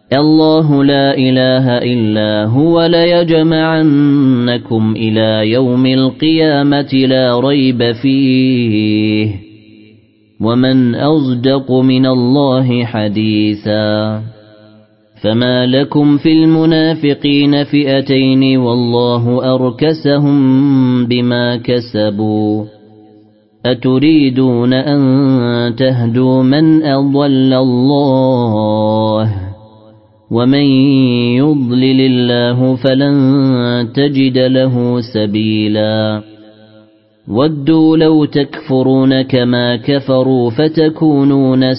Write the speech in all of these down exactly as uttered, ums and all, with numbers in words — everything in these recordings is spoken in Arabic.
الله لا إله إلا هو ليجمعنكم إلى يوم القيامة لا ريب فيه ومن أصدق من الله حديثا فما لكم في المنافقين فئتين والله أركسهم بما كسبوا أتريدون أن تهدوا من أضل الله ومن يضلل الله فلن تجد له سبيلا ودوا لو تكفرون كما كفروا فتكونون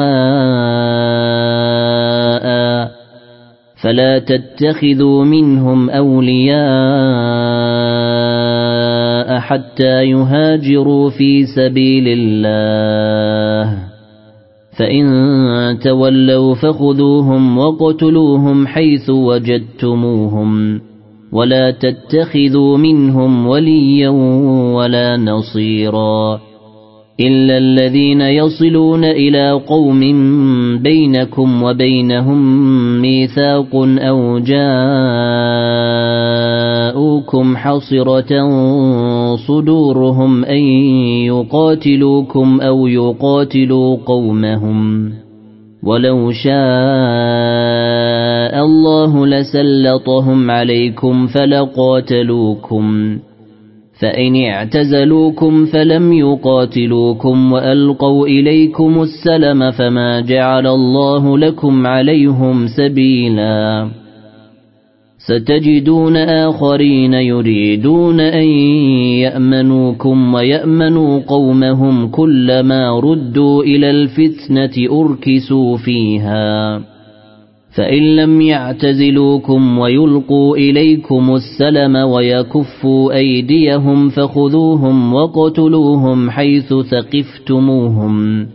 سواء فلا تتخذوا منهم أولياء حتى يهاجروا في سبيل الله فإن تولوا فخذوهم وقتلوهم حيث وجدتموهم ولا تتخذوا منهم وليا ولا نصيرا إلا الذين يصلون إلى قوم بينكم وبينهم ميثاق أو جاءوكم حصرة صدورهم أن يقاتلوكم أو يقاتلوا قومهم ولو شاء الله لسلطهم عليكم فلقاتلوكم فإن اعتزلوكم فلم يقاتلوكم وألقوا إليكم السلم فما جعل الله لكم عليهم سبيلا ستجدون آخرين يريدون أن يأمنوكم ويأمنوا قومهم كلما ردوا إلى الفتنة أركسوا فيها فإن لم يعتزلوكم ويلقوا إليكم السلم ويكفوا أيديهم فخذوهم وقتلوهم حيث ثقفتموهم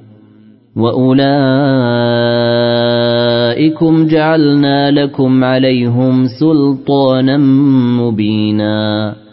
وأولئكم جعلنا لكم عليهم سلطانا مبينا